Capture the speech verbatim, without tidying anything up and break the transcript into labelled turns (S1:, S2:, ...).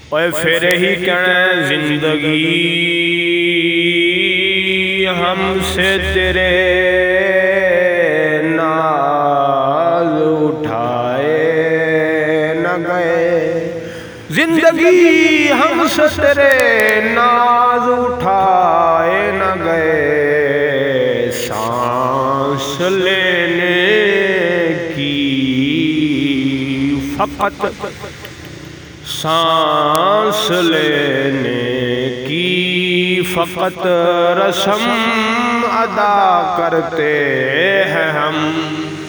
S1: और फिर ही कहना जिंदगी हमसे तेरे नाज उठाए न गए, जिंदगी हमसे तेरे नाज उठाए न गए, सांस लेने की फकत सांस लेने की फकत रस्म अदा करते हैं हम।